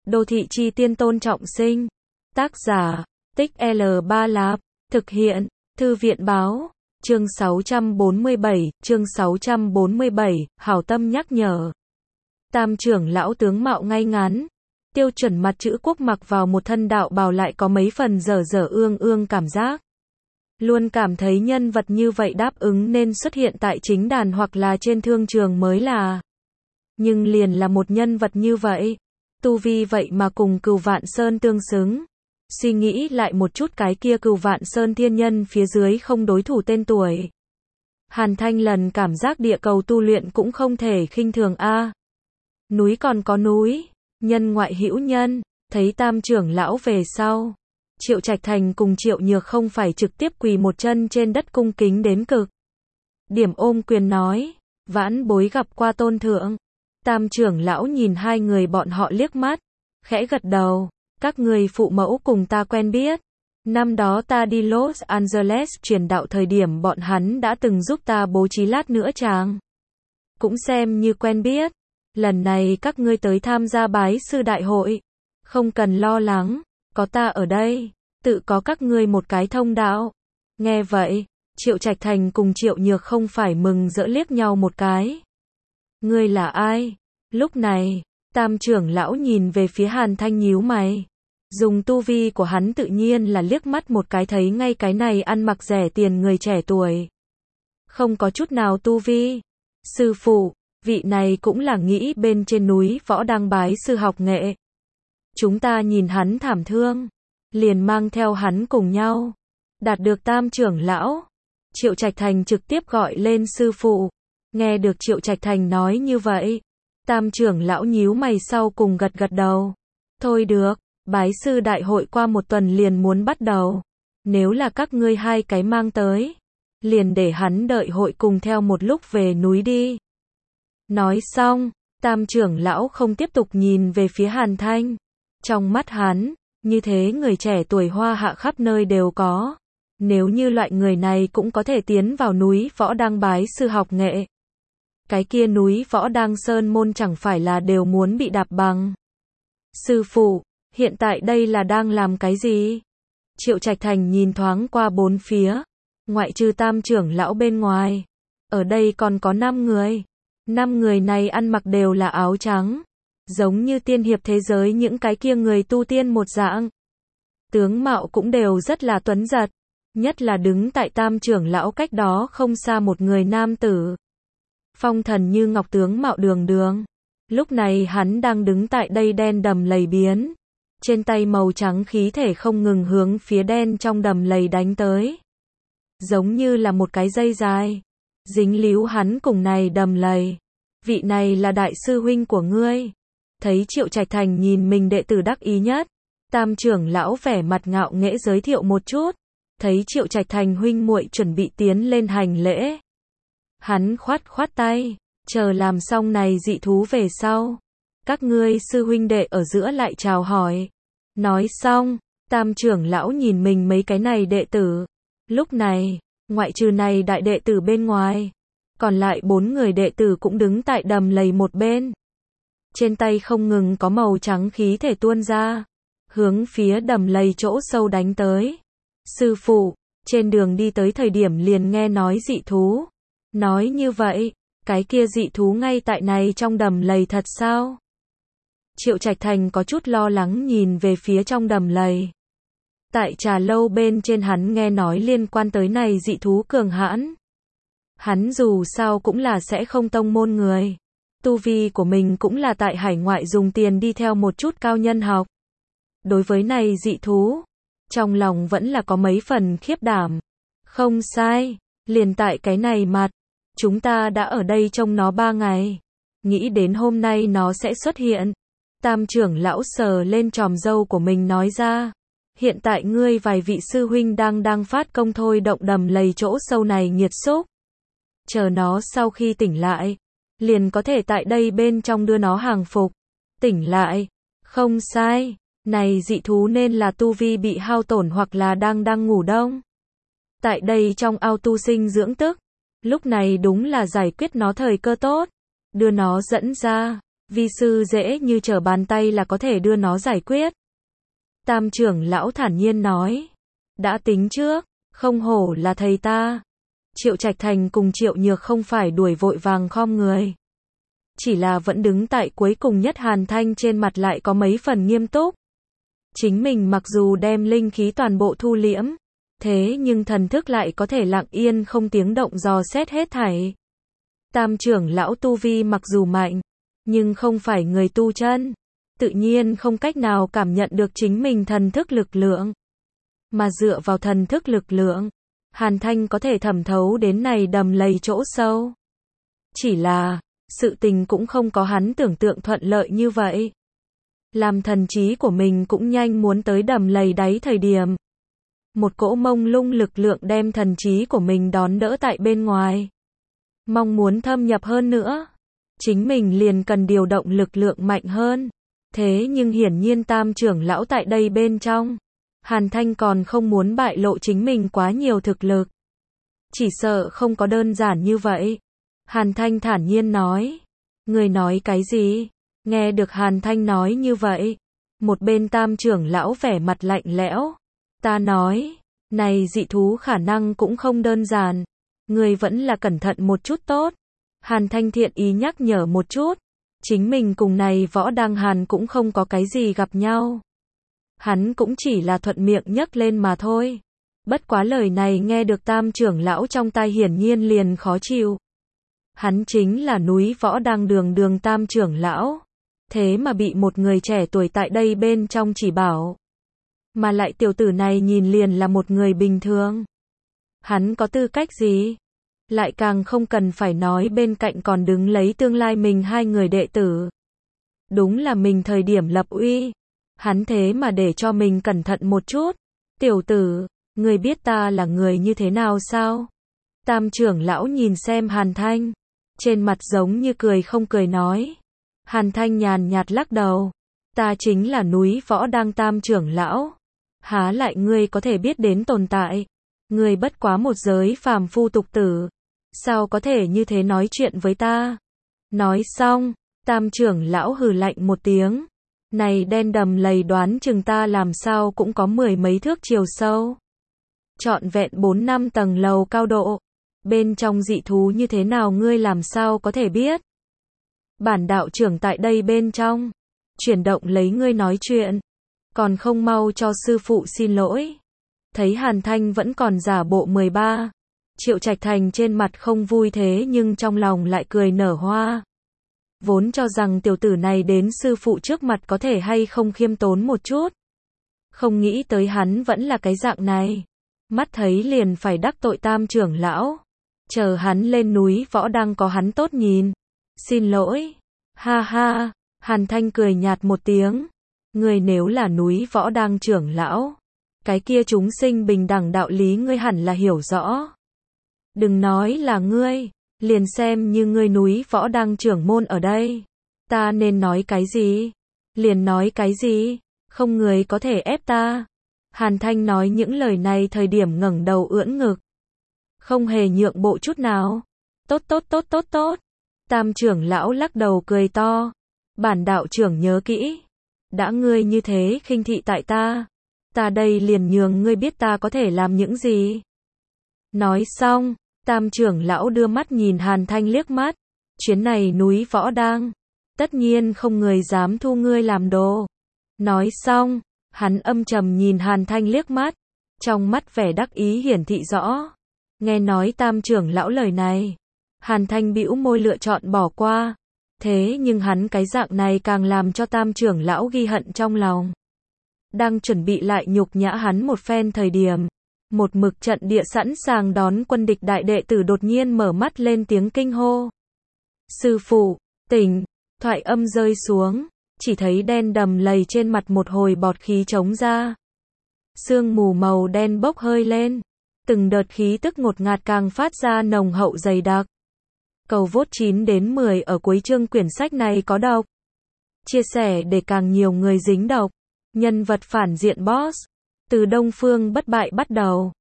Đô thị chi tiên Tôn Trọng Sinh. Tác giả, Tích L3 Lạp. Thực hiện, Thư viện báo. Chương 647, hảo tâm nhắc nhở. Tam trưởng lão tướng mạo ngay ngắn, tiêu chuẩn mặt chữ quốc mặc vào một thân đạo bào lại có mấy phần dở dở ương ương cảm giác. Luôn cảm thấy nhân vật như vậy đáp ứng nên xuất hiện tại chính đàn hoặc là trên thương trường mới là. Nhưng liền là một nhân vật như vậy, tu vi vậy mà cùng Cửu Vạn Sơn tương xứng. Suy nghĩ lại một chút, cái kia Cửu Vạn Sơn thiên nhân phía dưới không đối thủ tên tuổi. Hàn Thanh lần cảm giác địa cầu tu luyện cũng không thể khinh thường a. Núi còn có núi, nhân ngoại hữu nhân, thấy Tam trưởng lão về sau, Triệu Trạch Thành cùng Triệu Nhược không phải trực tiếp quỳ một chân trên đất cung kính đến cực điểm, ôm quyền nói, vãn bối gặp qua tôn thượng. Tam trưởng lão nhìn hai người bọn họ liếc mắt, khẽ gật đầu, các người phụ mẫu cùng ta quen biết. Năm đó ta đi Los Angeles truyền đạo thời điểm bọn hắn đã từng giúp ta bố trí lát nữa chàng. Cũng xem như quen biết. Lần này các ngươi tới tham gia bái sư đại hội, không cần lo lắng, có ta ở đây, tự có các ngươi một cái thông đạo. Nghe vậy, Triệu Trạch Thành cùng Triệu Nhược không phải mừng rỡ liếc nhau một cái. Ngươi là ai? Lúc này, Tam trưởng lão nhìn về phía Hàn Thanh nhíu mày. Dùng tu vi của hắn tự nhiên là liếc mắt một cái thấy ngay cái này ăn mặc rẻ tiền người trẻ tuổi. Không có chút nào tu vi. Sư phụ, vị này cũng là nghĩ bên trên núi võ đang bái sư học nghệ. Chúng ta nhìn hắn thảm thương, liền mang theo hắn cùng nhau. Đạt được Tam trưởng lão, Triệu Trạch Thành trực tiếp gọi lên sư phụ. Nghe được Triệu Trạch Thành nói như vậy, Tam trưởng lão nhíu mày sau cùng gật gật đầu. Thôi được, bái sư đại hội qua một tuần liền muốn bắt đầu. Nếu là các ngươi hai cái mang tới, liền để hắn đợi hội cùng theo một lúc về núi đi. Nói xong, Tam trưởng lão không tiếp tục nhìn về phía Hàn Thanh. Trong mắt hắn, như thế người trẻ tuổi hoa hạ khắp nơi đều có. Nếu như loại người này cũng có thể tiến vào núi võ đang bái sư học nghệ, cái kia núi võ đang sơn môn chẳng phải là đều muốn bị đạp bằng. Sư phụ, hiện tại đây là đang làm cái gì? Triệu Trạch Thành nhìn thoáng qua bốn phía, ngoại trừ Tam trưởng lão bên ngoài, ở đây còn có 5 người. 5 người này ăn mặc đều là áo trắng, giống như tiên hiệp thế giới những cái kia người tu tiên một dạng. Tướng mạo cũng đều rất là tuấn giật, nhất là đứng tại Tam trưởng lão cách đó không xa một người nam tử. Phong thần như ngọc, tướng mạo đường đường. Lúc này hắn đang đứng tại đây đen đầm lầy biến. Trên tay màu trắng khí thể không ngừng hướng phía đen trong đầm lầy đánh tới. Giống như là một cái dây dài, dính líu hắn cùng này đầm lầy. Vị này là đại sư huynh của ngươi. Thấy Triệu Trạch Thành nhìn mình đệ tử đắc ý nhất, Tam trưởng lão vẻ mặt ngạo nghễ giới thiệu một chút. Thấy Triệu Trạch Thành huynh muội chuẩn bị tiến lên hành lễ, hắn khoát khoát tay, chờ làm xong này dị thú về sau, các ngươi sư huynh đệ ở giữa lại chào hỏi. Nói xong, Tam trưởng lão nhìn mình mấy cái này đệ tử. Lúc này, ngoại trừ này đại đệ tử bên ngoài, còn lại 4 người đệ tử cũng đứng tại đầm lầy một bên. Trên tay không ngừng có màu trắng khí thể tuôn ra, hướng phía đầm lầy chỗ sâu đánh tới. Sư phụ, trên đường đi tới thời điểm liền nghe nói dị thú. Nói như vậy, cái kia dị thú ngay tại này trong đầm lầy thật sao? Triệu Trạch Thành có chút lo lắng nhìn về phía trong đầm lầy. Tại trà lâu bên trên hắn nghe nói liên quan tới này dị thú cường hãn. Hắn dù sao cũng là sẽ không tông môn người. Tu vi của mình cũng là tại hải ngoại dùng tiền đi theo một chút cao nhân học. Đối với này dị thú, trong lòng vẫn là có mấy phần khiếp đảm. Không sai, liền tại cái này mặt, chúng ta đã ở đây trông nó 3 ngày. Nghĩ đến hôm nay nó sẽ xuất hiện. Tam trưởng lão sờ lên chòm râu của mình nói ra. Hiện tại ngươi vài vị sư huynh đang phát công thôi động đầm lầy chỗ sâu này nghiệt xúc. Chờ nó sau khi tỉnh lại, liền có thể tại đây bên trong đưa nó hàng phục. Tỉnh lại, không sai, này dị thú nên là tu vi bị hao tổn hoặc là đang ngủ đông. Tại đây trong ao tu sinh dưỡng tức, lúc này đúng là giải quyết nó thời cơ tốt, đưa nó dẫn ra. Vi sư dễ như trở bàn tay là có thể đưa nó giải quyết. Tam trưởng lão thản nhiên nói. Đã tính trước, không hổ là thầy ta. Triệu Trạch Thành cùng Triệu Nhược không phải đuổi vội vàng khom người. Chỉ là vẫn đứng tại cuối cùng nhất. Hàn Thanh trên mặt lại có mấy phần nghiêm túc. Chính mình mặc dù đem linh khí toàn bộ thu liễm, thế nhưng thần thức lại có thể lặng yên không tiếng động dò xét hết thảy. Tam trưởng lão tu vi mặc dù mạnh, nhưng không phải người tu chân, tự nhiên không cách nào cảm nhận được chính mình thần thức lực lượng. Mà dựa vào thần thức lực lượng, Hàn Thanh có thể thẩm thấu đến này đầm lầy chỗ sâu. Chỉ là, sự tình cũng không có hắn tưởng tượng thuận lợi như vậy. Làm thần trí của mình cũng nhanh muốn tới đầm lầy đáy thời điểm. Một cỗ mông lung lực lượng đem thần trí của mình đón đỡ tại bên ngoài. Mong muốn thâm nhập hơn nữa, chính mình liền cần điều động lực lượng mạnh hơn. Thế nhưng hiển nhiên tam trưởng lão tại đây bên trong. Hàn Thanh còn không muốn bại lộ chính mình quá nhiều thực lực. Chỉ sợ không có đơn giản như vậy. Hàn Thanh thản nhiên nói. Người nói cái gì? Nghe được Hàn Thanh nói như vậy. Một bên tam trưởng lão vẻ mặt lạnh lẽo. Ta nói, này dị thú khả năng cũng không đơn giản. Người vẫn là cẩn thận một chút tốt. Hàn Thanh thiện ý nhắc nhở một chút. Chính mình cùng này Võ Đăng Hàn cũng không có cái gì gặp nhau. Hắn cũng chỉ là thuận miệng nhắc lên mà thôi. Bất quá lời này nghe được tam trưởng lão trong tai hiển nhiên liền khó chịu. Hắn chính là núi Võ Đăng đường tam trưởng lão. Thế mà bị một người trẻ tuổi tại đây bên trong chỉ bảo. Mà lại tiểu tử này nhìn liền là một người bình thường. Hắn có tư cách gì? Lại càng không cần phải nói bên cạnh còn đứng lấy tương lai mình hai người đệ tử. Đúng là mình thời điểm lập uy. Hắn thế mà để cho mình cẩn thận một chút. Tiểu tử, người biết ta là người như thế nào sao? Tam trưởng lão nhìn xem Hàn Thanh. Trên mặt giống như cười không cười nói. Hàn Thanh nhàn nhạt lắc đầu. Ta chính là núi Võ Đăng tam trưởng lão. Há lại ngươi có thể biết đến tồn tại. Ngươi bất quá một giới phàm phu tục tử. Sao có thể như thế nói chuyện với ta? Nói xong, tam trưởng lão hừ lạnh một tiếng. Này đen đầm lầy đoán chừng ta làm sao cũng có 10 mấy thước chiều sâu. Trọn vẹn 4-5 tầng lầu cao độ. Bên trong dị thú như thế nào ngươi làm sao có thể biết? Bản đạo trưởng tại đây bên trong. Chuyển động lấy ngươi nói chuyện. Còn không mau cho sư phụ xin lỗi. Thấy Hàn Thanh vẫn còn giả bộ 13. Triệu Trạch Thành trên mặt không vui thế nhưng trong lòng lại cười nở hoa. Vốn cho rằng tiểu tử này đến sư phụ trước mặt có thể hay không khiêm tốn một chút. Không nghĩ tới hắn vẫn là cái dạng này. Mắt thấy liền phải đắc tội tam trưởng lão. Chờ hắn lên núi Võ Đăng có hắn tốt nhìn. Xin lỗi. Ha ha. Hàn Thanh cười nhạt một tiếng. Ngươi nếu là núi Võ Đăng trưởng lão. Cái kia chúng sinh bình đẳng đạo lý ngươi hẳn là hiểu rõ. Đừng nói là ngươi. Liền xem như ngươi núi Võ Đăng trưởng môn ở đây. Ta nên nói cái gì? Liền nói cái gì? Không người có thể ép ta. Hàn Thanh nói những lời này thời điểm ngẩng đầu ưỡn ngực. Không hề nhượng bộ chút nào. Tốt tốt tốt tốt tốt. Tam trưởng lão lắc đầu cười to. Bản đạo trưởng nhớ kỹ. Đã ngươi như thế khinh thị tại ta. Ta đây liền nhường ngươi biết ta có thể làm những gì. Nói xong. Tam trưởng lão đưa mắt nhìn Hàn Thanh liếc mắt. Chuyến này núi Võ Đăng. Tất nhiên không người dám thu ngươi làm đồ. Nói xong. Hắn âm trầm nhìn Hàn Thanh liếc mắt. Trong mắt vẻ đắc ý hiển thị rõ. Nghe nói tam trưởng lão lời này. Hàn Thanh bĩu môi lựa chọn bỏ qua. Thế nhưng hắn cái dạng này càng làm cho tam trưởng lão ghi hận trong lòng. Đang chuẩn bị lại nhục nhã hắn một phen thời điểm. Một mực trận địa sẵn sàng đón quân địch đại đệ tử đột nhiên mở mắt lên tiếng kinh hô. Sư phụ, tỉnh, thoại âm rơi xuống, chỉ thấy đen đầm lầy trên mặt một hồi bọt khí trống ra. Sương mù màu đen bốc hơi lên, từng đợt khí tức ngột ngạt càng phát ra nồng hậu dày đặc. Cầu vote 9 đến 10 ở cuối chương quyển sách này có đọc. Chia sẻ để càng nhiều người dính đọc. Nhân vật phản diện boss. Từ Đông Phương bất bại bắt đầu.